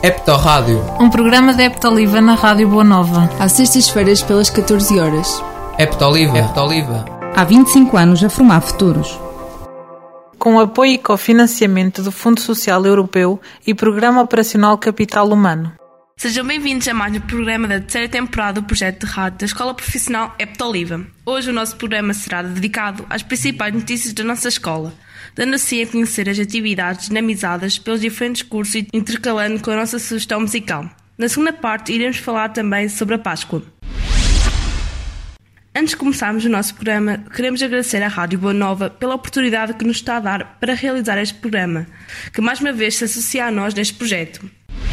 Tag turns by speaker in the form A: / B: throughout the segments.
A: Heptorrádio,
B: um programa da Heptoliva na Rádio Boa Nova.
C: Às sextas-feiras pelas 14 horas.
A: Heptoliva.
D: Há 25 anos a formar futuros.
B: Com o apoio e cofinanciamento do Fundo Social Europeu e Programa Operacional Capital Humano.
E: Sejam bem-vindos a mais um programa da terceira temporada do projeto de rádio da Escola Profissional Heptoliva. Hoje o nosso programa será dedicado às principais notícias da nossa escola, dando assim a conhecer as atividades dinamizadas pelos diferentes cursos e intercalando com a nossa sugestão musical. Na segunda parte iremos falar também sobre a Páscoa. Antes de começarmos o nosso programa, queremos agradecer à Rádio Boa Nova pela oportunidade que nos está a dar para realizar este programa, que mais uma vez se associa a nós neste projeto.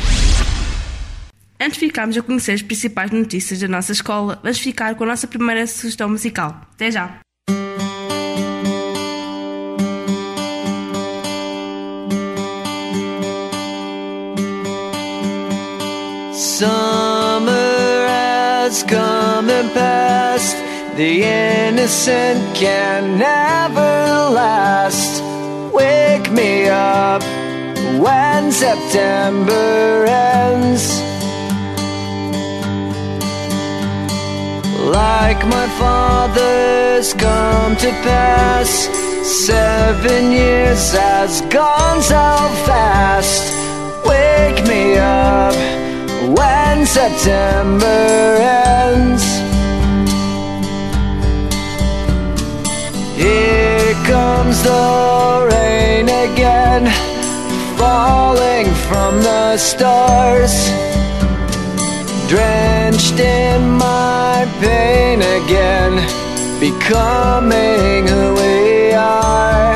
E: Antes de ficarmos a conhecer as principais notícias da nossa escola, vamos ficar com a nossa primeira sugestão musical. Até já!
F: Summer has come and passed. The innocent can never last. Wake me up when September ends. Like my father's come to pass, 7 years has gone so fast. Wake me up when September ends. Here comes the rain again, falling from the stars, drenched in my pain again, becoming who we are.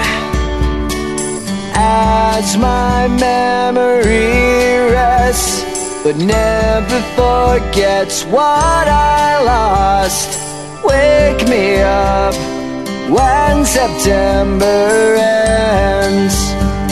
F: As my memory rests, but never forgets what I lost. Wake me up when September ends.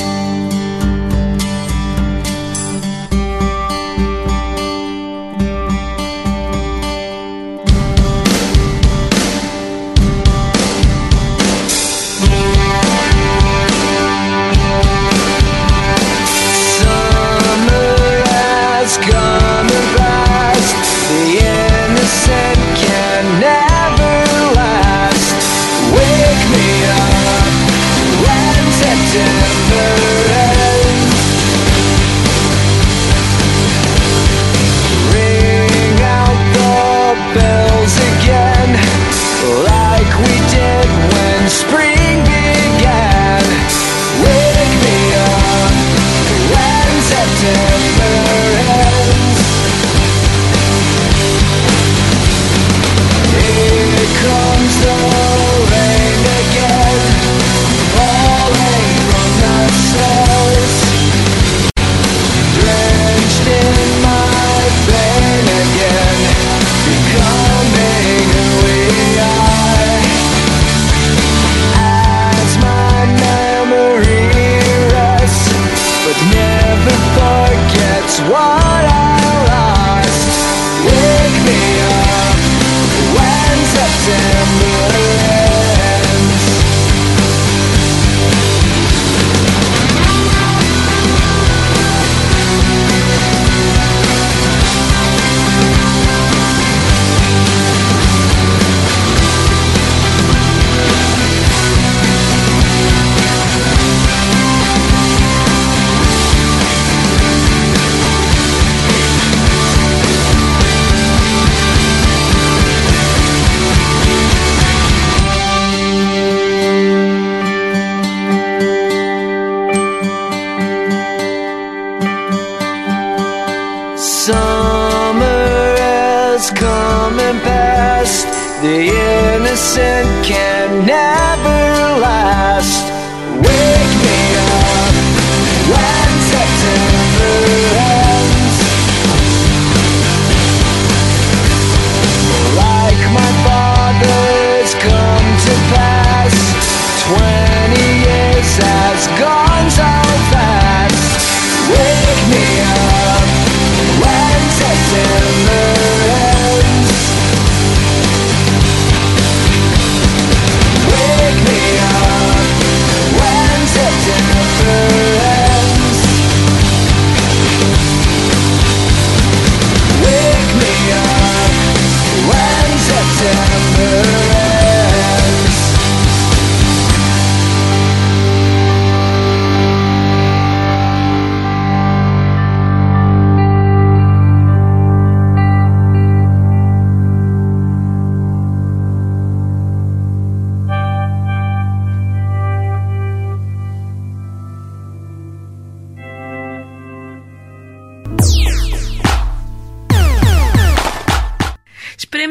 F: Summer has come and passed. The innocent can never last. Wake me up when September ends. Like my father's come to pass, 20 years has gone so fast. Wake me up when September ends. Wake me up when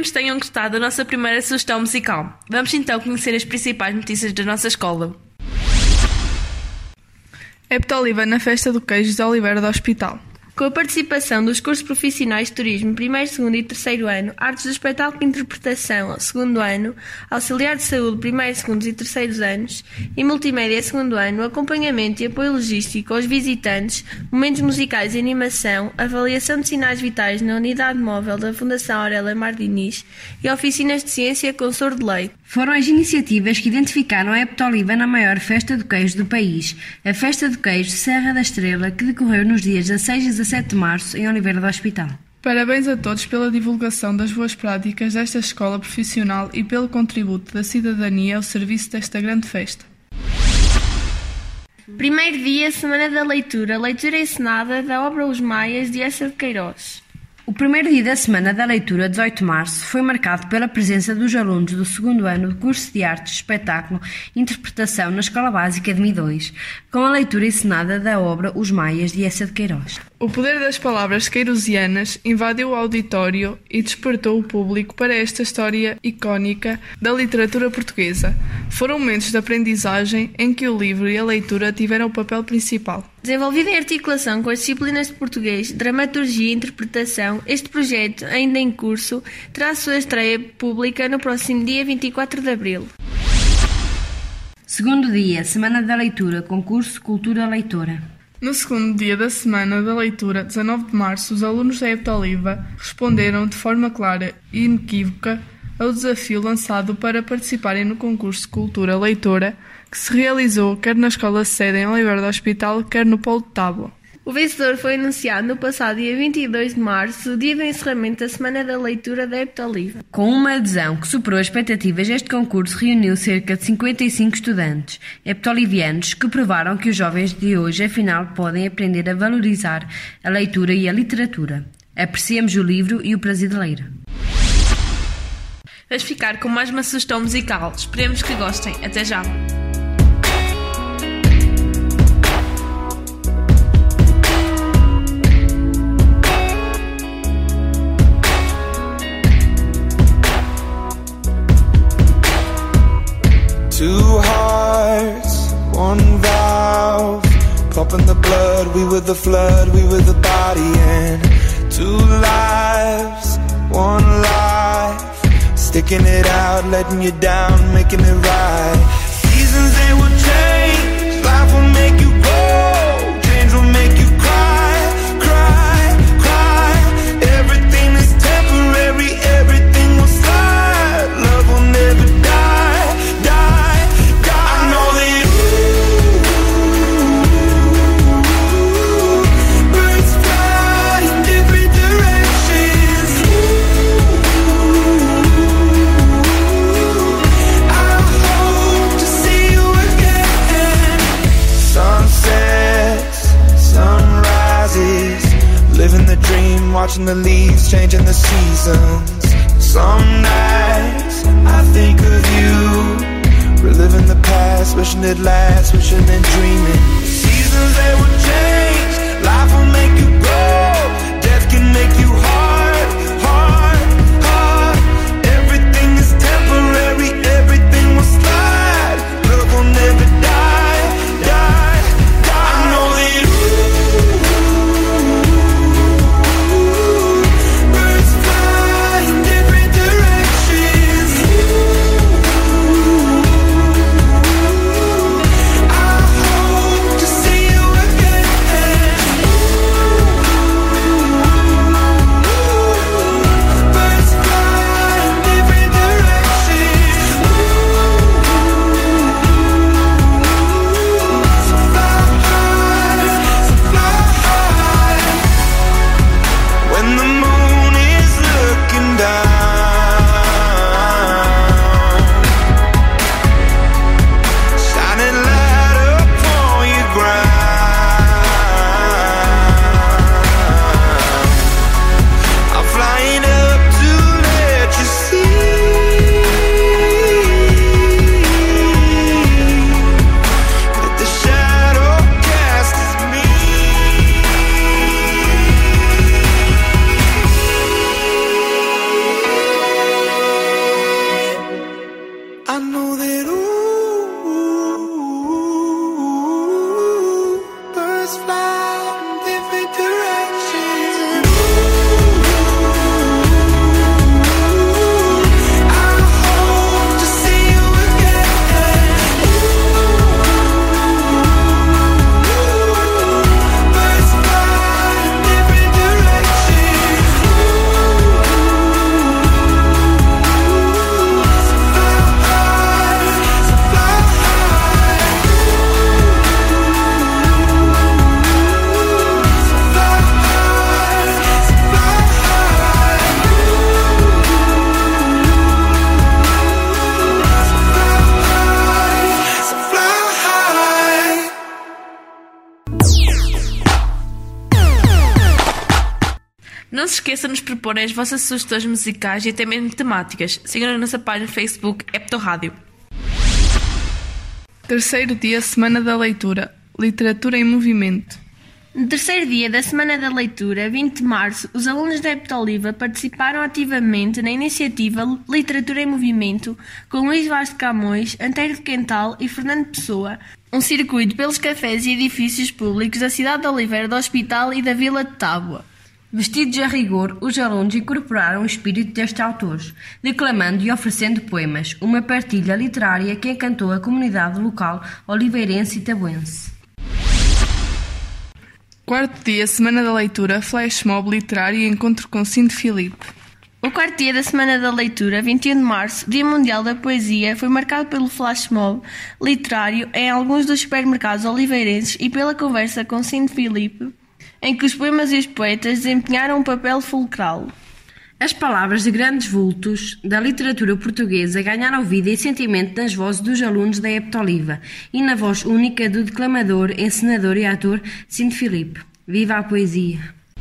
E: Esperemos que tenham gostado da nossa primeira sugestão musical. Vamos então conhecer as principais notícias da nossa escola.
G: Heptoliva na Festa do Queijo de Oliveira do Hospital.
E: Com a participação dos cursos profissionais de Turismo, 1º, 2º e 3º ano, Artes do Espetáculo e Interpretação, 2º ano, Auxiliar de Saúde, 1º, 2º e 3º anos, e Multimédia, 2º ano, acompanhamento e apoio logístico aos visitantes, momentos musicais e animação, avaliação de sinais vitais na unidade móvel da Fundação Aurélia Mardinis e oficinas de ciência com sordo de leite.
H: Foram as iniciativas que identificaram a Heptoliva na maior festa do queijo do país, a Festa do Queijo Serra da Estrela, que decorreu nos dias 16 e 17 de março em Oliveira do Hospital.
G: Parabéns a todos pela divulgação das boas práticas desta escola profissional e pelo contributo da cidadania ao serviço desta grande festa.
E: Primeiro dia, Semana da Leitura, leitura encenada da obra Os Maias, de Eça de Queiroz.
H: O primeiro dia da Semana da Leitura, 18 de março, foi marcado pela presença dos alunos do 2º ano do curso de Artes, Espetáculo e Interpretação na Escola Básica de Midões, com a leitura encenada da obra Os Maias, de Eça de Queiroz.
G: O poder das palavras queirosianas invadiu o auditório e despertou o público para esta história icónica da literatura portuguesa. Foram momentos de aprendizagem em que o livro e a leitura tiveram o papel principal.
E: Desenvolvido em articulação com as disciplinas de português, dramaturgia e interpretação, este projeto, ainda em curso, terá a sua estreia pública no próximo dia 24 de abril.
H: Segundo dia, Semana da Leitura, concurso Cultura Leitora.
G: No segundo dia da Semana da Leitura, 19 de março, os alunos da Heptoliva responderam de forma clara e inequívoca ao desafio lançado para participarem no concurso Cultura Leitora, que se realizou quer na escola sede em Oliveira do Hospital, quer no Polo de Tábua.
E: O vencedor foi anunciado no passado dia 22 de março, dia do encerramento da Semana da Leitura da Heptoliva.
H: Com uma adesão que superou as expectativas, este concurso reuniu cerca de 55 estudantes heptolivianos que provaram que os jovens de hoje, afinal, podem aprender a valorizar a leitura e a literatura. Apreciemos o livro e o prazer de ler.
E: Vamos ficar com mais uma sugestão musical. Esperemos que gostem. Até já!
F: Two hearts, one valve, pumping the blood, we were the flood, we were the body, and two lives, one life, sticking it out, letting you down, making it right. Seasons they will change, life will make you grow, change will make you cry, cry, cry. Everything is temporary, everything will slide, love will never die, die, die. I know that birds fly in different directions. I hope to see you again. Sunsets, sunrises, living the dream, watching the leaves, changing the seasons. Some nights I think of you, reliving the past, wishing it lasts, wishing and dreaming. Seasons they will change, life will make you grow, death can make you hard, hard, hard. Everything is temporary, everything will slide, love will never die, die, die. I know that birds fly in different directions. I hope to see you again.
E: Não se esqueçam de nos proporem as vossas sugestões musicais e até mesmo temáticas. Sigam a nossa página no Facebook Eptorádio.
G: Terceiro dia, Semana da Leitura. Literatura em Movimento.
I: No terceiro dia da Semana da Leitura, 20 de março, os alunos da Eptoliva participaram ativamente na iniciativa Literatura em Movimento com Luís Vaz de Camões, Antério de Quental e Fernando Pessoa, um circuito pelos cafés e edifícios públicos da cidade de Oliveira do Hospital e da Vila de Tábua.
H: Vestidos a rigor, os alunos incorporaram o espírito destes autores, declamando e oferecendo poemas, uma partilha literária que encantou a comunidade local oliveirense e tabuense.
G: Quarto dia, Semana da Leitura, Flash Mob Literário e Encontro com Cinto Filipe.
I: O quarto dia da Semana da Leitura, 21 de março, Dia Mundial da Poesia, foi marcado pelo flash mob literário em alguns dos supermercados oliveirenses e pela conversa com Cinto Filipe, em que os poemas e os poetas desempenharam um papel fulcral.
H: As palavras de grandes vultos da literatura portuguesa ganharam vida e sentimento nas vozes dos alunos da Eptoliva e na voz única do declamador, encenador e ator Cinto Filipe. Viva a poesia!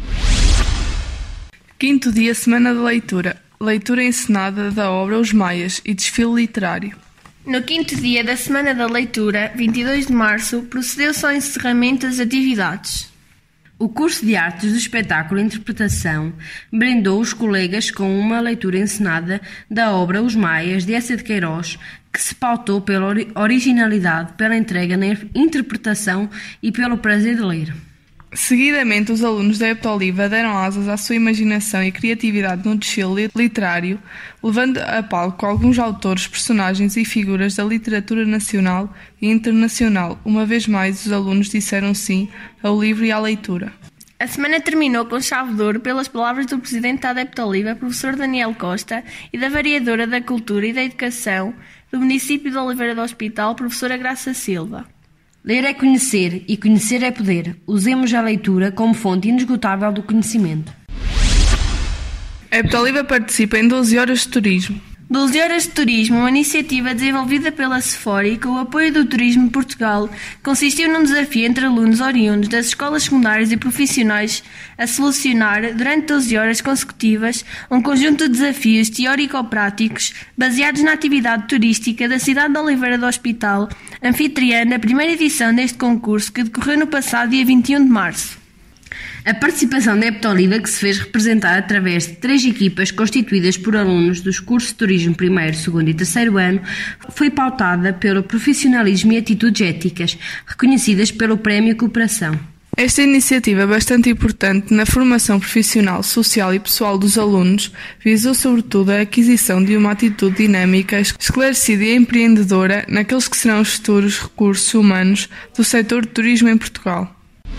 G: Quinto dia, Semana da Leitura. Leitura encenada da obra Os Maias e desfile literário.
I: No quinto dia da Semana da Leitura, 22 de março, procedeu-se ao encerramento das atividades.
H: O curso de Artes do Espetáculo e Interpretação brindou os colegas com uma leitura encenada da obra Os Maias, de Eça de Queiroz, que se pautou pela originalidade, pela entrega na interpretação e pelo prazer de ler.
G: Seguidamente, os alunos da Eptoliva deram asas à sua imaginação e criatividade no desfile literário, levando a palco alguns autores, personagens e figuras da literatura nacional e internacional. Uma vez mais, os alunos disseram sim ao livro e à leitura.
I: A semana terminou com chave de ouro pelas palavras do presidente da Eptoliva, professor Daniel Costa, e da vereadora da Cultura e da Educação do município de Oliveira do Hospital, professora Graça Silva.
H: Ler é conhecer e conhecer é poder. Usemos a leitura como fonte inesgotável do conhecimento.
G: A Eptoliva participa em 12 horas de turismo.
I: 12 Horas de Turismo, uma iniciativa desenvolvida pela Sefori com o apoio do Turismo de Portugal, consistiu num desafio entre alunos oriundos das escolas secundárias e profissionais a solucionar, durante 12 horas consecutivas, um conjunto de desafios teórico-práticos baseados na atividade turística da cidade de Oliveira do Hospital, anfitriã da primeira edição deste concurso que decorreu no passado dia 21 de março.
H: A participação da Eptoliva, que se fez representar através de 3 equipas constituídas por alunos dos cursos de Turismo 1º, 2º e 3º ano, foi pautada pelo profissionalismo e atitudes éticas, reconhecidas pelo Prémio Cooperação.
G: Esta iniciativa, bastante importante na formação profissional, social e pessoal dos alunos, visou sobretudo a aquisição de uma atitude dinâmica, esclarecida e empreendedora naqueles que serão os futuros recursos humanos do setor de turismo em Portugal.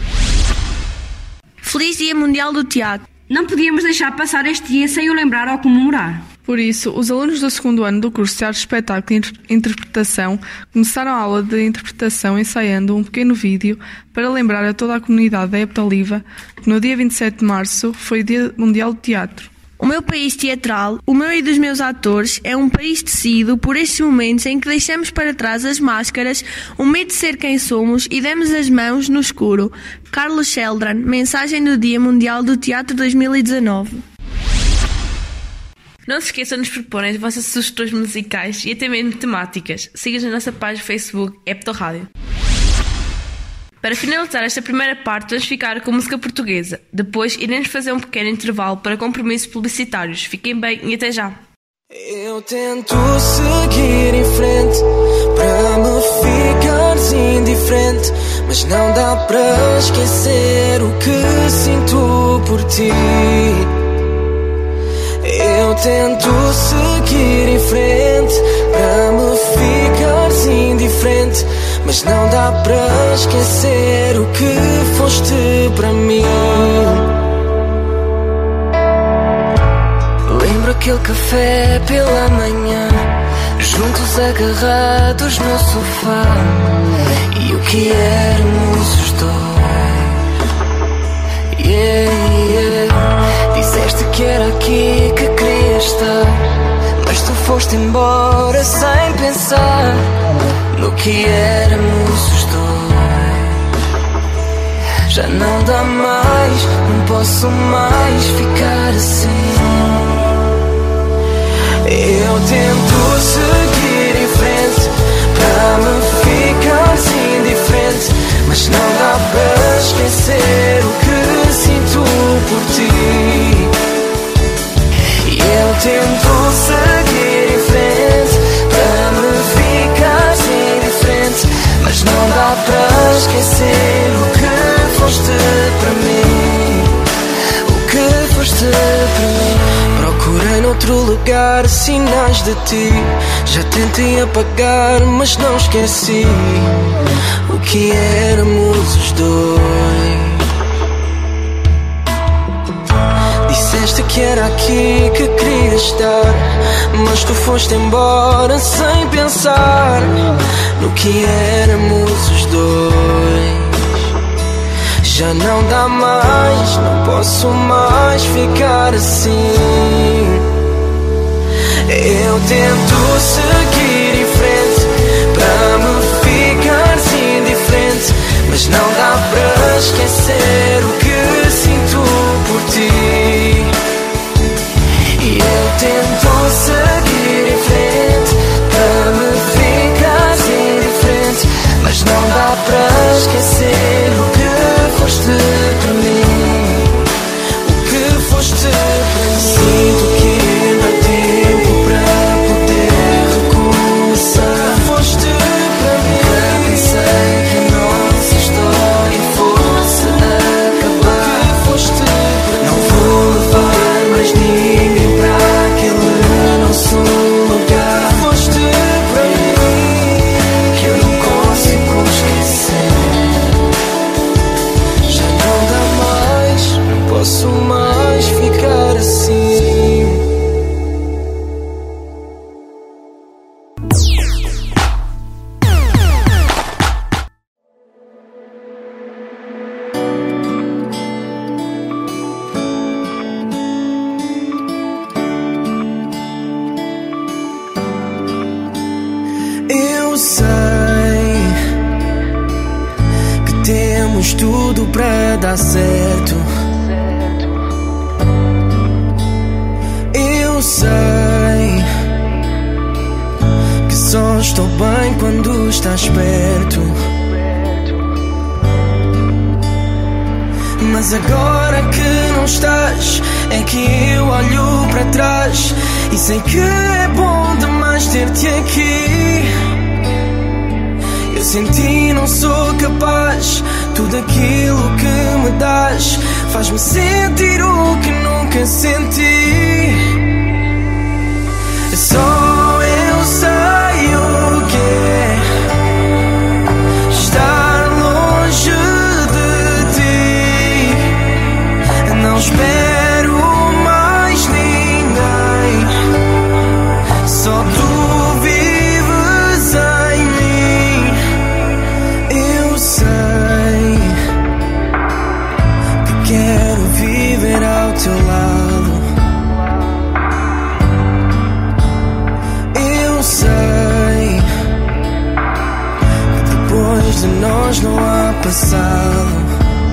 I: Feliz Dia Mundial do Teatro!
H: Não podíamos deixar passar este dia sem o lembrar ou comemorar.
G: Por isso, os alunos do 2º ano do curso de Arte, Espetáculo e Interpretação começaram a aula de interpretação ensaiando um pequeno vídeo para lembrar a toda a comunidade da Eptoliva que no dia 27 de março foi o Dia Mundial do Teatro.
I: O meu país teatral, o meu e dos meus atores, é um país tecido por estes momentos em que deixamos para trás as máscaras, o medo de ser quem somos e demos as mãos no escuro. Carlos Sheldran, mensagem do Dia Mundial do Teatro 2019.
E: Não se esqueçam de nos proporem as vossas sugestões musicais e até mesmo temáticas. Siga-nos na nossa página Facebook Eptorádio. Para finalizar esta primeira parte, vamos ficar com música portuguesa. Depois iremos fazer um pequeno intervalo para compromissos publicitários. Fiquem bem e até já.
F: Eu tento seguir em frente para me ficares indiferente, mas não dá para esquecer o que sinto por ti. Eu tento seguir em frente para me ficares indiferente, mas não dá para esquecer o que foste para mim. Lembro aquele café pela manhã, juntos agarrados no sofá, e o que éramos os dois. Disseste que era aqui que queria estar, mas tu foste embora sem pensar no que éramos os dois. Já não dá mais, não posso mais ficar assim. Eu tento seguir em frente para me ficar indiferente, mas não dá para esquecer o que sinto por ti. Eu tento seguir em frente para me ficar indiferente, mas não dá para esquecer o que foste para mim, o que foste para mim. Procurei noutro lugar sinais de ti, já tentei apagar mas não esqueci o que éramos os dois. Disseste que era aqui que queria estar, mas tu foste embora sem pensar no que éramos os dois. Já não dá mais, não posso mais ficar assim. Eu tento seguir em frente para me ficar indiferente, mas não dá para esquecer o que sinto por ti. E eu tento seguir em frente para me ficar indiferente, mas não dá para esquecer o que foste para mim, o que foste para mim. Sinto que ainda há tempo para poder recomeçar. Foste para mim. Nunca pensei que a nossa história fosse acabar. Foste para mim. Não vou levar mais ninguém para aquele nosso lugar. Foste para mim, que eu não consigo esquecer. Não posso mais ficar assim. Eu sei que temos tudo para dar certo. Eu sei que só estou bem quando estás perto, mas agora que não estás é que eu olho para trás e sei que é bom demais ter-te aqui. Eu sem ti não sou capaz, tudo aquilo que me dás faz-me sentir o que nunca senti. Só eu sei o que é estar longe de ti. Não espero mais ninguém, só tu vives em mim. Eu sei que quero viver ao teu lado. Eu sei que depois de nós não há passado,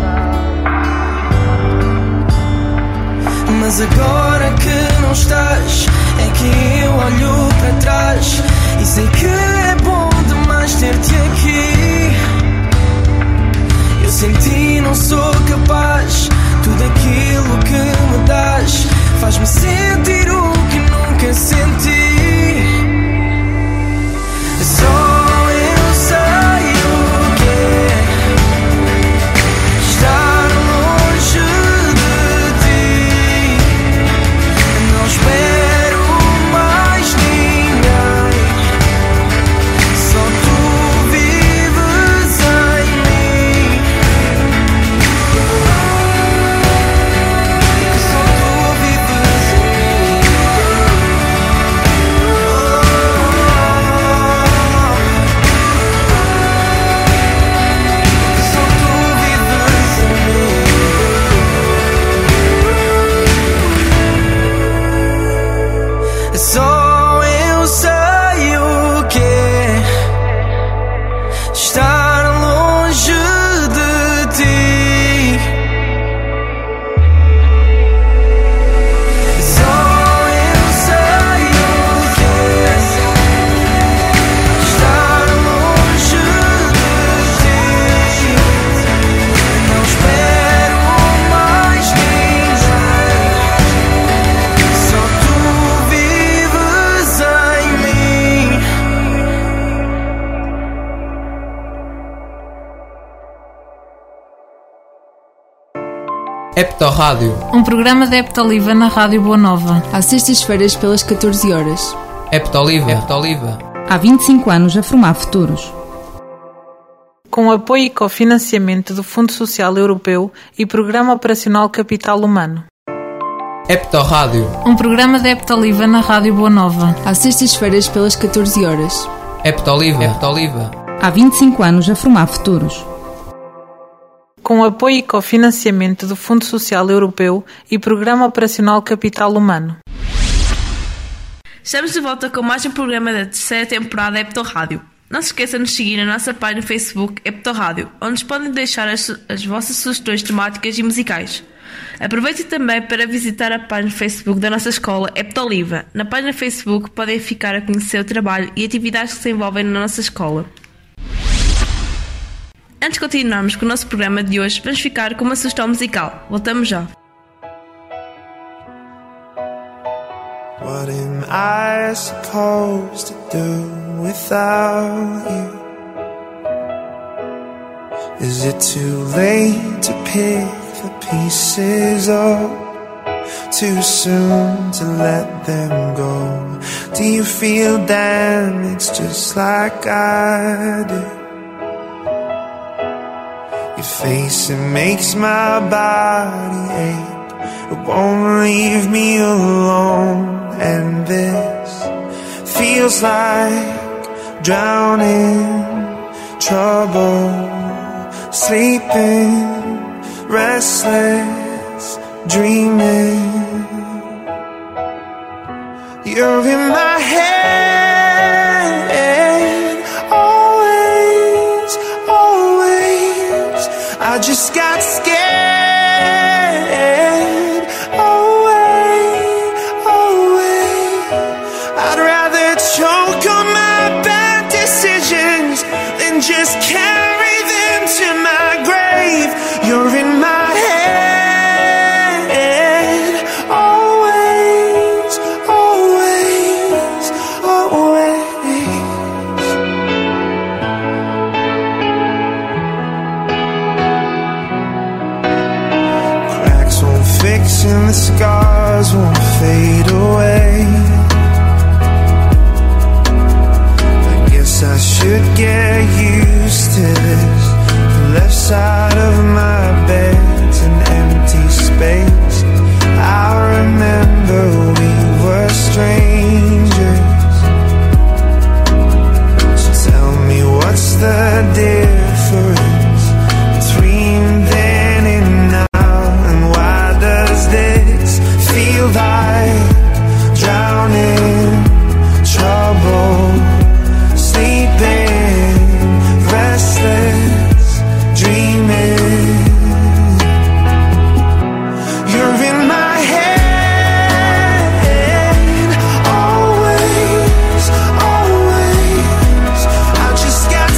F: mas agora que não estás é que eu olho para trás e sei que é bom demais ter-te aqui. Eu sem ti não sou capaz, tudo aquilo que me dás faz-me sentir o que nunca senti. Só eu sei o que é estar longe de ti. Não espero mais ninguém, só tu vives em mim.
A: Heptorrádio.
B: Um programa da Heptoliva na Rádio Boa Nova.
C: Às sextas-feiras pelas 14 horas.
A: Heptoliva.
D: Há 25 anos a formar futuros.
B: Com apoio e cofinanciamento do Fundo Social Europeu e Programa Operacional Capital Humano.
A: Heptorrádio.
B: Um programa da Heptoliva na Rádio Boa Nova.
C: Às sextas-feiras pelas 14 horas.
A: Heptoliva.
D: Há 25 anos a formar futuros.
B: Com apoio e cofinanciamento do Fundo Social Europeu e Programa Operacional Capital Humano.
E: Estamos de volta com mais um programa da terceira temporada Heptorrádio. Não se esqueça de nos seguir na nossa página no Facebook Heptorrádio, onde nos podem deixar as vossas sugestões temáticas e musicais. Aproveite também para visitar a página no Facebook da nossa escola Heptoliva. Na página no Facebook podem ficar a conhecer o trabalho e atividades que se envolvem na nossa escola. Antes de continuarmos com o nosso programa de hoje, vamos ficar com uma sugestão musical. Voltamos já.
F: What am I supposed to do without you? Is it too late to pick the pieces up? Too soon to let them go? Do you feel damaged just like I do? Your face, it makes my body ache. It won't leave me alone. And this feels like drowning, trouble, sleeping, restless, dreaming. You're in my head, always, always. I just got scared. Choke on my bad decisions, then just carry them to my grave. You're in my head, always, always, always. Cracks won't fix and the scars won't fade away. I should get used to this. The left side of my bed's an empty space. I remember we were strangers. So tell me what's the difference between then and now? And why does this feel like drowning, trouble, sleeping, restless, dreaming. You're in my head, always, always. I just got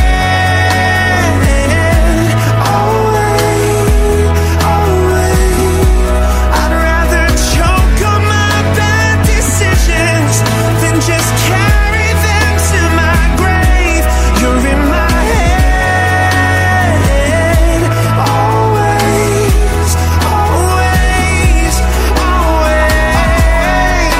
F: scared, always, always. I'd rather choke on my bad decisions than just carry them to my grave. You're in my head, always, always, always.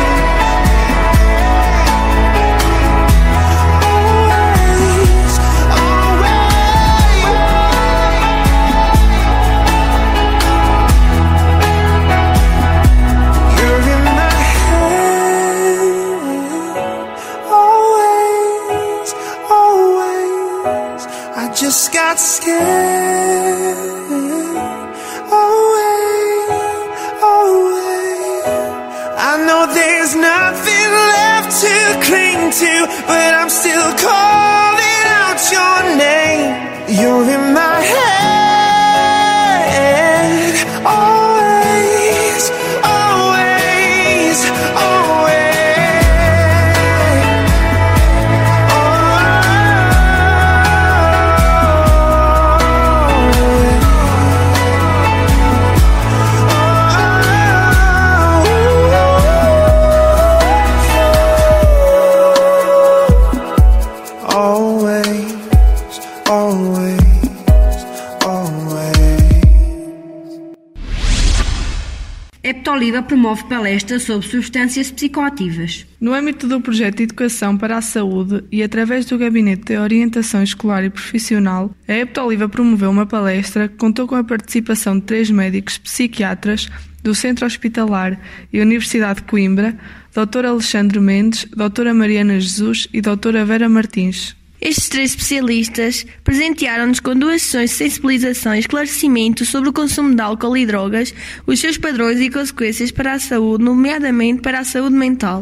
F: You're in my head, always, always. I just got scared, always, always. I know there's nothing left to cling to, but I'm still calling out your name. You're in my head, always, always, always. Always, always,
H: Eptoliva promove palestras sobre substâncias psicoativas.
G: No âmbito do projeto de Educação para a Saúde e através do Gabinete de Orientação Escolar e Profissional, a Eptoliva promoveu uma palestra que contou com a participação de 3 médicos psiquiatras do Centro Hospitalar e Universidade de Coimbra, Dr. Alexandre Mendes, Dra. Mariana Jesus e Dra. Vera Martins.
I: Estes 3 especialistas presentearam-nos com 2 sessões de sensibilização e esclarecimento sobre o consumo de álcool e drogas, os seus padrões e consequências para a saúde, nomeadamente para a saúde mental.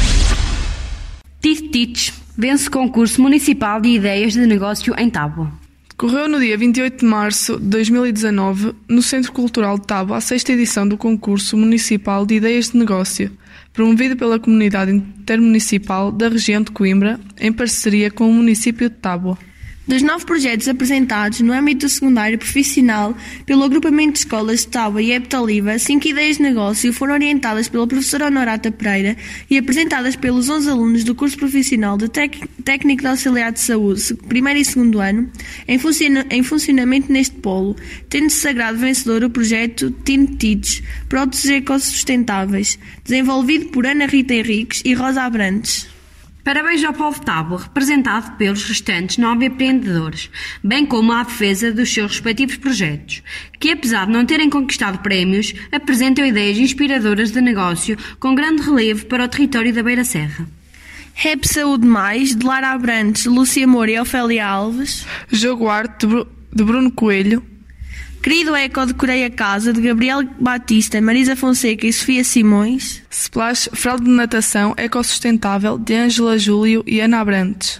H: Teach vence concurso municipal de ideias de negócio em Tábua.
G: Decorreu no dia 28 de março de 2019, no Centro Cultural de Tábua, a 6ª edição do concurso municipal de ideias de negócio, promovido pela Comunidade Intermunicipal da região de Coimbra, em parceria com o município de Tábua.
I: Dos 9 projetos apresentados no âmbito secundário profissional pelo agrupamento de escolas de Tábua e Eptoliva, 5 ideias de negócio foram orientadas pela professora Honorata Pereira e apresentadas pelos 11 alunos do curso profissional de Técnico de Auxiliar de Saúde, 1º e 2º ano, em funcionamento neste polo, tendo-se sagrado vencedor o projeto Teach, Próteses Ecossustentáveis, desenvolvido por Ana Rita Henriques e Rosa Abrantes.
H: Parabéns ao povo de Tábua, representado pelos restantes 9 empreendedores, bem como à defesa dos seus respectivos projetos, que apesar de não terem conquistado prémios, apresentam ideias inspiradoras de negócio com grande relevo para o território da Beira Serra.
I: Rap Saúde Mais, de Lara Abrantes, Lúcia Moura e Ofélia Alves.
G: Jogo Arte, de Bruno Coelho.
I: Querido Eco, Decorei a Casa, de Gabriel Batista, Marisa Fonseca e Sofia Simões.
G: Splash, Fralda de Natação Ecossustentável, de Ângela Júlio e Ana Abrantes.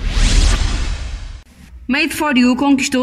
H: Made for You conquistou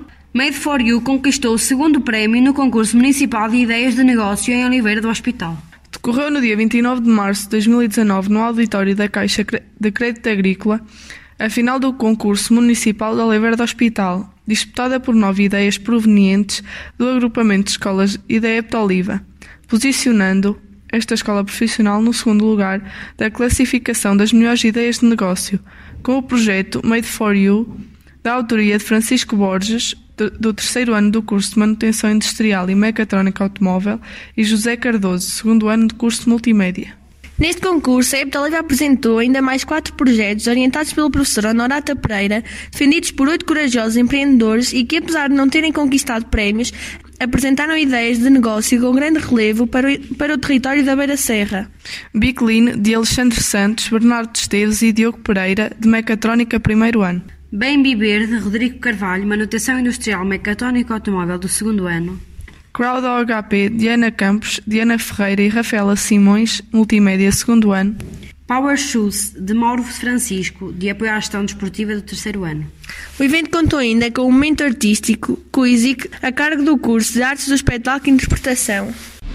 H: o 2º prémio no concurso municipal de ideias de negócio em Oliveira do Hospital.
G: Decorreu no dia 29 de março de 2019 no auditório da Caixa de Crédito Agrícola a final do concurso municipal de Oliveira do Hospital, disputada por 9 ideias provenientes do agrupamento de escolas Ideia Eptoliva, posicionando esta escola profissional no 2º lugar da classificação das melhores ideias de negócio, com o projeto Made for You, da autoria de Francisco Borges, do 3º ano do curso de Manutenção Industrial e Mecatrónica Automóvel, e José Cardoso, 2º ano do curso de Multimédia.
I: Neste concurso, a Eptoliva apresentou ainda mais 4 projetos orientados pela professora Honorata Pereira, defendidos por 8 corajosos empreendedores e que, apesar de não terem conquistado prémios, apresentaram ideias de negócio com grande relevo para o território da Beira Serra.
G: Big Lean, de Alexandre Santos, Bernardo Esteves e Diogo Pereira, de Mecatrónica 1º ano.
H: Bem Beber, de Rodrigo Carvalho, Manutenção Industrial Mecatrónica Automóvel do 2º ano.
G: Crowd OHP, de Ana Campos, Diana Ferreira e Rafaela Simões, Multimédia 2º ano.
H: Power Shoes, de Mauro Francisco, de Apoio à Gestão Desportiva do 3º ano.
I: O evento contou ainda com um momento artístico, Quizic, a cargo do curso de Artes do Espetáculo e Interpretação.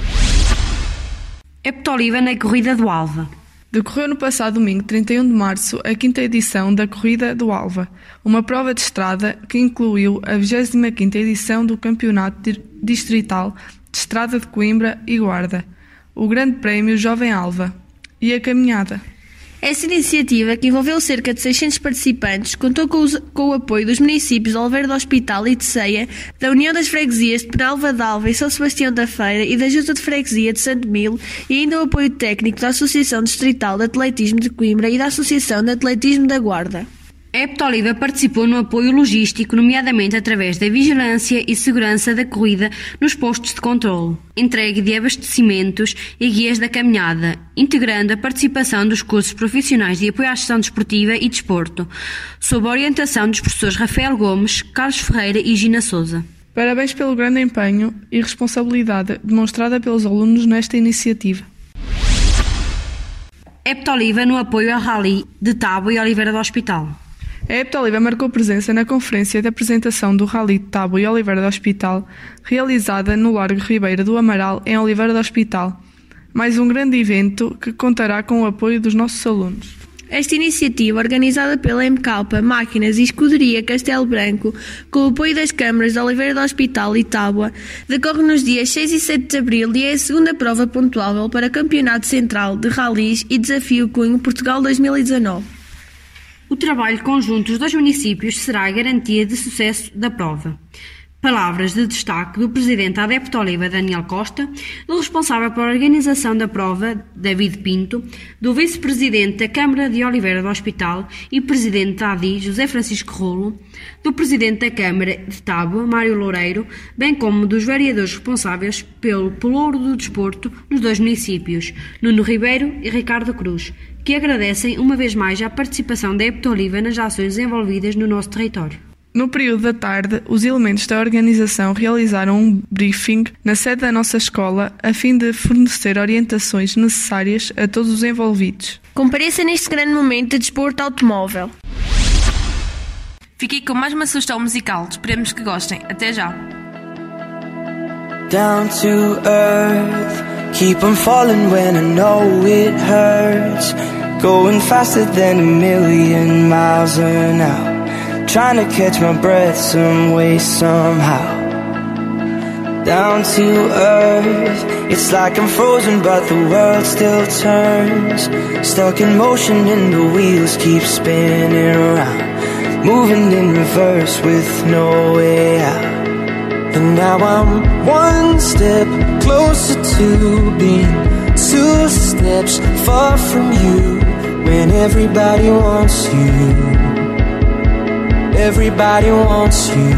H: Eptoliva na Corrida do Alva.
G: Decorreu no passado domingo, 31 de março, a 5ª edição da Corrida do Alva, uma prova de estrada que incluiu a 25ª edição do Campeonato Distrital de Estrada de Coimbra e Guarda, o Grande Prémio Jovem Alva e a Caminhada.
I: Essa iniciativa, que envolveu cerca de 600 participantes, contou com o apoio dos municípios de Oliveira do Hospital e de Ceia, da União das Freguesias de Penalva de Alva e São Sebastião da Feira e da Junta de Freguesia de Santo Mil, e ainda o apoio técnico da Associação Distrital de Atletismo de Coimbra e da Associação de Atletismo da Guarda.
H: A Eptoliva participou no apoio logístico, nomeadamente através da vigilância e segurança da corrida nos postos de controle, entregue de abastecimentos e guias da caminhada, integrando a participação dos cursos profissionais de apoio à gestão desportiva e desporto, sob a orientação dos professores Rafael Gomes, Carlos Ferreira e Gina Souza.
G: Parabéns pelo grande empenho e responsabilidade demonstrada pelos alunos nesta iniciativa.
H: Eptoliva no apoio ao Rally de Tábua e Oliveira do Hospital.
G: A Eptoliva marcou presença na conferência de apresentação do Rally de Tábua e Oliveira do Hospital, realizada no Largo Ribeira do Amaral, em Oliveira do Hospital. Mais um grande evento que contará com o apoio dos nossos alunos.
I: Esta iniciativa, organizada pela MCALPA, Máquinas e Escuderia Castelo Branco, com o apoio das câmaras de Oliveira do Hospital e Tábua, decorre nos dias 6 e 7 de abril e é a 2ª prova pontuável para o Campeonato Central de Rallys e Desafio Cunho Portugal 2019.
H: O trabalho conjunto dos 2 municípios será a garantia de sucesso da prova. Palavras de destaque do Presidente Adepto Oliva, Daniel Costa, do responsável pela organização da prova, David Pinto, do Vice-Presidente da Câmara de Oliveira do Hospital e Presidente da ADI, José Francisco Rolo, do Presidente da Câmara de Tábua, Mário Loureiro, bem como dos vereadores responsáveis pelo Pelouro do Desporto nos 2 municípios, Nuno Ribeiro e Ricardo Cruz, que agradecem uma vez mais a participação da Adepto Oliva nas ações envolvidas no nosso território.
G: No período da tarde, os elementos da organização realizaram um briefing na sede da nossa escola a fim de fornecer orientações necessárias a todos os envolvidos.
I: Compareça neste grande momento de desporto automóvel.
E: Fiquei com mais uma sugestão musical. Esperemos que gostem. Até já.
F: Down to earth, keep on falling when I know it hurts. Going faster than 1,000,000 miles an hour. Trying to catch my breath some way, somehow. Down to earth, it's like I'm frozen but the world still turns. Stuck in motion and the wheels keep spinning around. Moving in reverse with no way out. And now I'm one step closer to being 2 steps far from you. When everybody wants you, everybody wants you.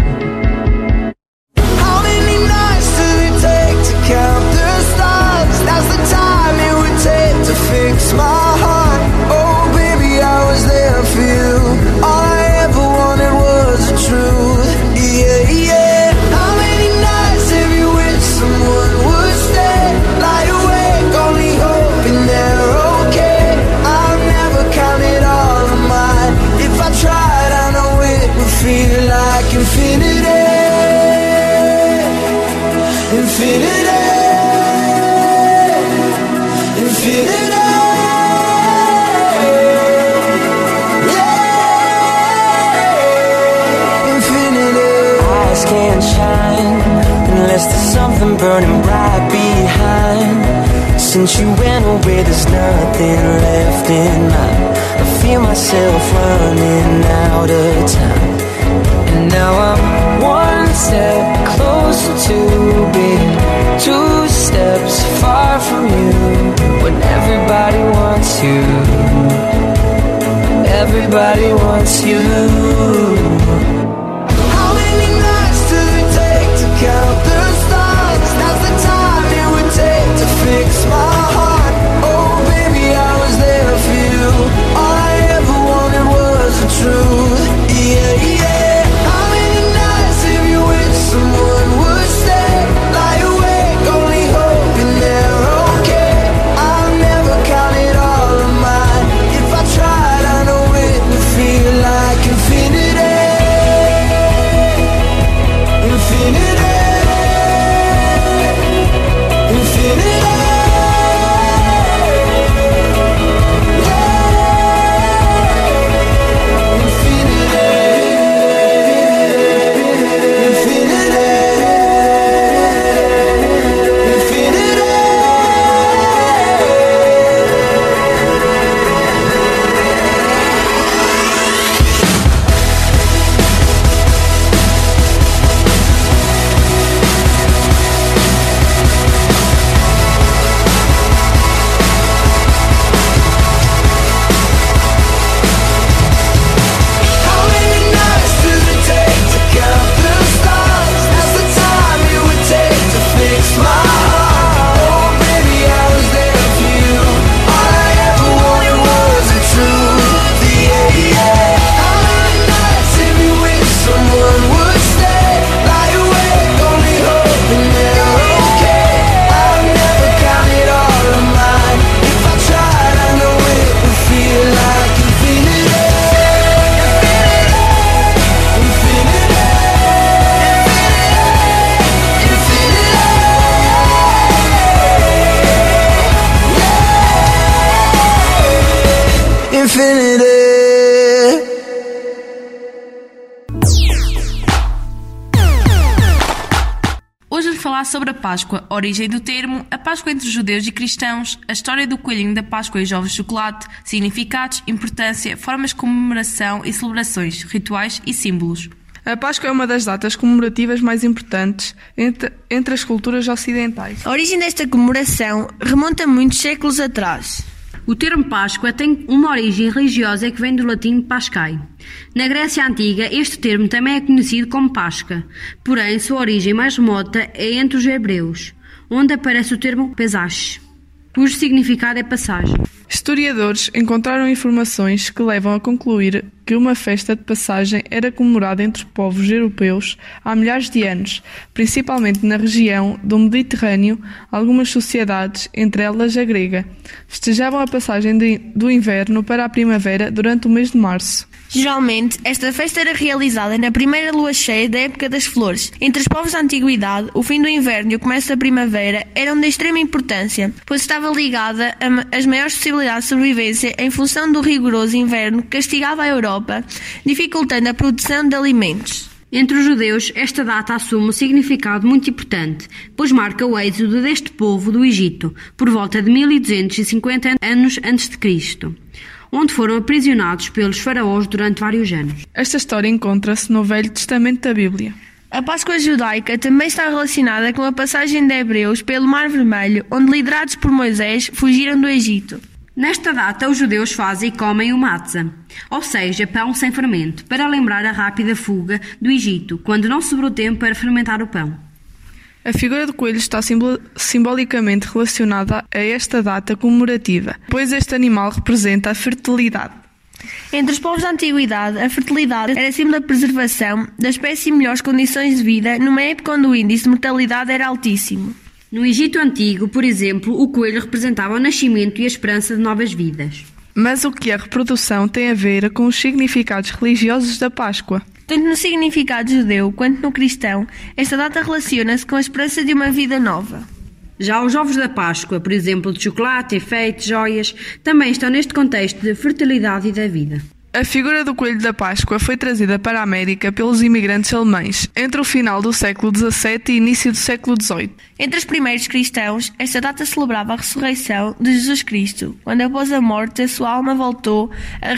F: How many nights did it take to count the stars? That's the time it would take to fix my heart. Oh baby, I was there for you. All I ever wanted was the truth. Yeah, yeah. How many nights have you wished someone would stay? Lie awake, only hoping they're okay. I've never counted all of mine. If I tried, I know it would feel like infinity. Infinity. Infinity. Yeah. Infinity. Eyes can't shine unless there's something burning right behind. Since you went away, there's nothing left in mine. I feel myself running out of time. And now I'm one step closer to being 2 steps far from you. When everybody wants you, everybody wants you. How many nights does it take to count the stars? That's the time it would take to fix my heart. Oh baby, I was there for you. All I ever wanted was the truth. Yeah, yeah. How many nights have you wished someone would stay? Lie awake, only hoping they're okay. I've never counted all of mine. If I tried, I know it would feel like infinity. Infinity. Infinity.
E: Hoje vamos falar sobre a Páscoa, a origem do termo, a Páscoa entre os judeus e cristãos, a história do coelhinho da Páscoa e ovos de chocolate, significados, importância, formas de comemoração e celebrações, rituais e símbolos.
G: A Páscoa é uma das datas comemorativas mais importantes entre as culturas ocidentais.
I: A origem desta comemoração remonta a muitos séculos atrás.
H: O termo Páscoa tem uma origem religiosa que vem do latim Pascae. Na Grécia Antiga, este termo também é conhecido como Páscoa, porém sua origem mais remota é entre os hebreus, onde aparece o termo Pesach, cujo significado é passagem.
G: Historiadores encontraram informações que levam a concluir que uma festa de passagem era comemorada entre os povos europeus há milhares de anos, principalmente na região do Mediterrâneo. Algumas sociedades, entre elas a grega, festejavam a passagem do inverno para a primavera durante o mês de março.
I: Geralmente, esta festa era realizada na primeira lua cheia da época das flores. Entre os povos da antiguidade, o fim do inverno e o começo da primavera eram de extrema importância, pois estava ligada às maiores possibilidades de sobrevivência em função do rigoroso inverno que castigava a Europa, dificultando a produção de alimentos.
H: Entre os judeus, esta data assume um significado muito importante, pois marca o êxodo deste povo do Egito, por volta de 1250 anos antes de Cristo, onde foram aprisionados pelos faraós durante vários anos.
G: Esta história encontra-se no Velho Testamento da Bíblia.
I: A Páscoa judaica também está relacionada com a passagem de hebreus pelo Mar Vermelho, onde, liderados por Moisés, fugiram do Egito.
H: Nesta data, os judeus fazem e comem o matzah, ou seja, pão sem fermento, para lembrar a rápida fuga do Egito, quando não sobrou tempo para fermentar o pão.
G: A figura do coelho está simbolicamente relacionada a esta data comemorativa, pois este animal representa a fertilidade.
I: Entre os povos da antiguidade, a fertilidade era símbolo da preservação da espécie e melhores condições de vida, numa época onde o índice de mortalidade era altíssimo.
H: No Egito Antigo, por exemplo, o coelho representava o nascimento e a esperança de novas vidas.
G: Mas o que a reprodução tem a ver com os significados religiosos da Páscoa?
I: Tanto no significado judeu quanto no cristão, esta data relaciona-se com a esperança de uma vida nova.
H: Já os ovos da Páscoa, por exemplo, de chocolate, enfeites, joias, também estão neste contexto de fertilidade e da vida.
G: A figura do coelho da Páscoa foi trazida para a América pelos imigrantes alemães entre o final do século XVII e início do século XVIII.
I: Entre os primeiros cristãos, esta data celebrava a ressurreição de Jesus Cristo, quando após a morte a sua alma voltou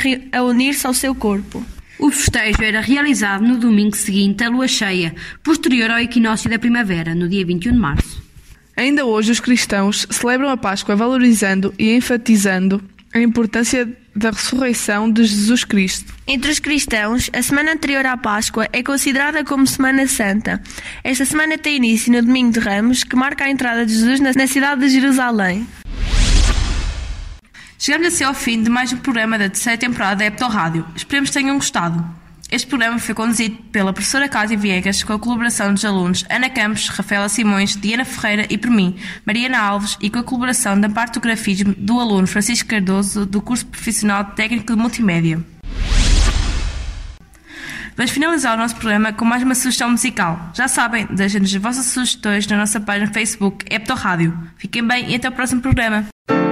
I: a unir-se ao seu corpo.
H: O festejo era realizado no domingo seguinte à lua cheia, posterior ao equinócio da primavera, no dia 21 de março.
G: Ainda hoje os cristãos celebram a Páscoa valorizando e enfatizando a importância da ressurreição de Jesus Cristo.
I: Entre os cristãos, a semana anterior à Páscoa é considerada como Semana Santa. Esta semana tem início no Domingo de Ramos, que marca a entrada de Jesus na cidade de Jerusalém.
E: Chegamos assim ao fim de mais um programa da terceira temporada da Hepto Rádio. Esperemos que tenham gostado. Este programa foi conduzido pela professora Cátia Viegas, com a colaboração dos alunos Ana Campos, Rafaela Simões, Diana Ferreira e por mim, Mariana Alves, e com a colaboração da parte do grafismo do aluno Francisco Cardoso, do curso profissional técnico de multimédia. Vamos finalizar o nosso programa com mais uma sugestão musical. Já sabem, deixem-nos as vossas sugestões na nossa página no Facebook Hepto Rádio. Fiquem bem e até o próximo programa.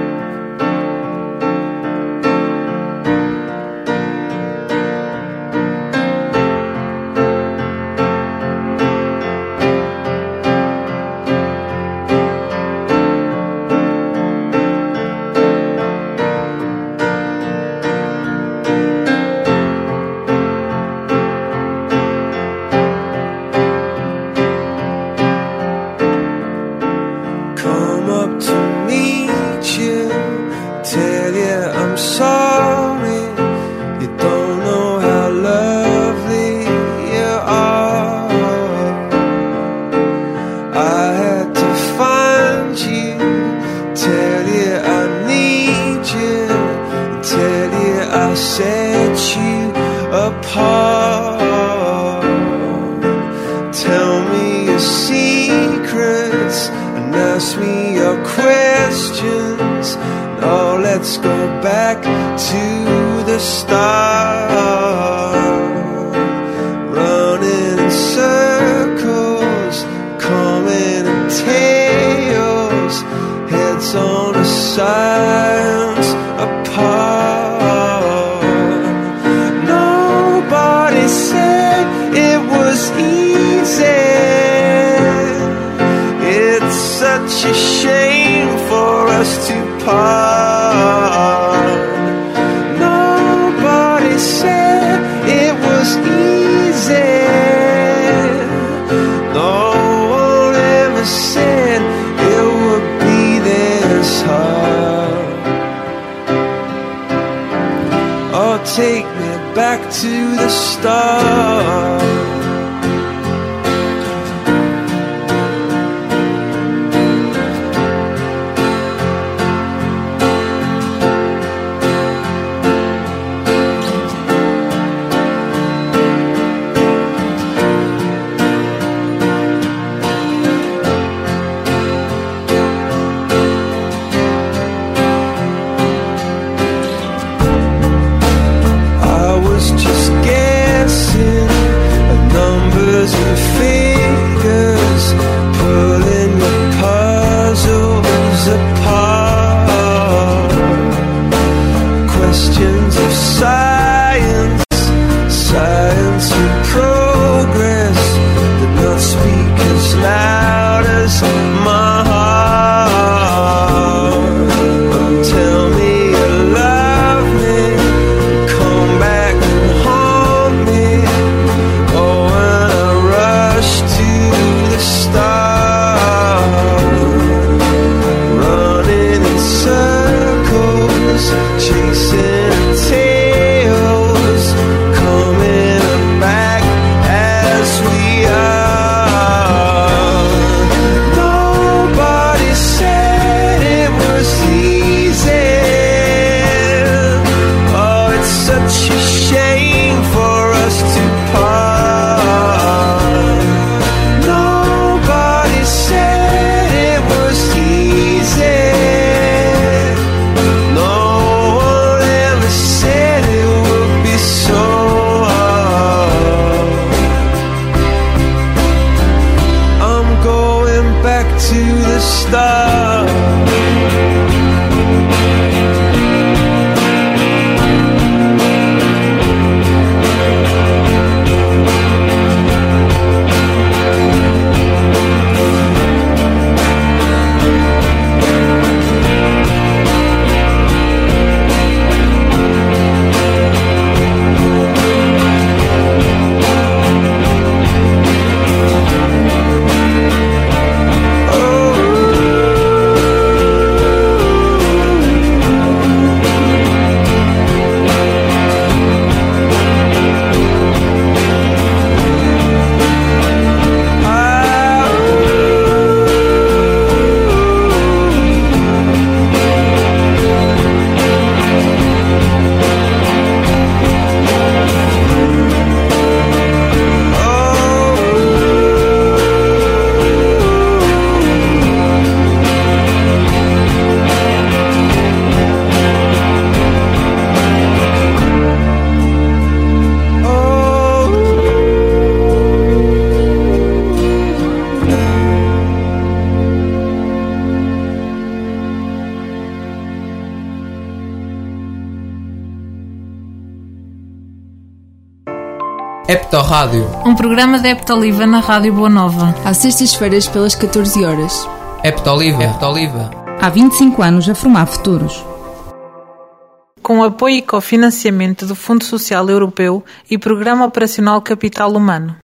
F: Tell me your secrets and ask me your questions. Now let's go back to the start. Running in circles, coming in tails, heads on the sides apart. Nobody said it was easy. It's such a shame for us to part. Nobody said it was easy. take me back to the start.
A: Heptorrádio.
B: Um programa da Heptoliva na Rádio Boa Nova.
C: Às sextas-feiras pelas 14 horas.
A: Heptoliva. Heptoliva.
D: Há 25 anos a formar futuros.
B: Com apoio e cofinanciamento do Fundo Social Europeu e Programa Operacional Capital Humano.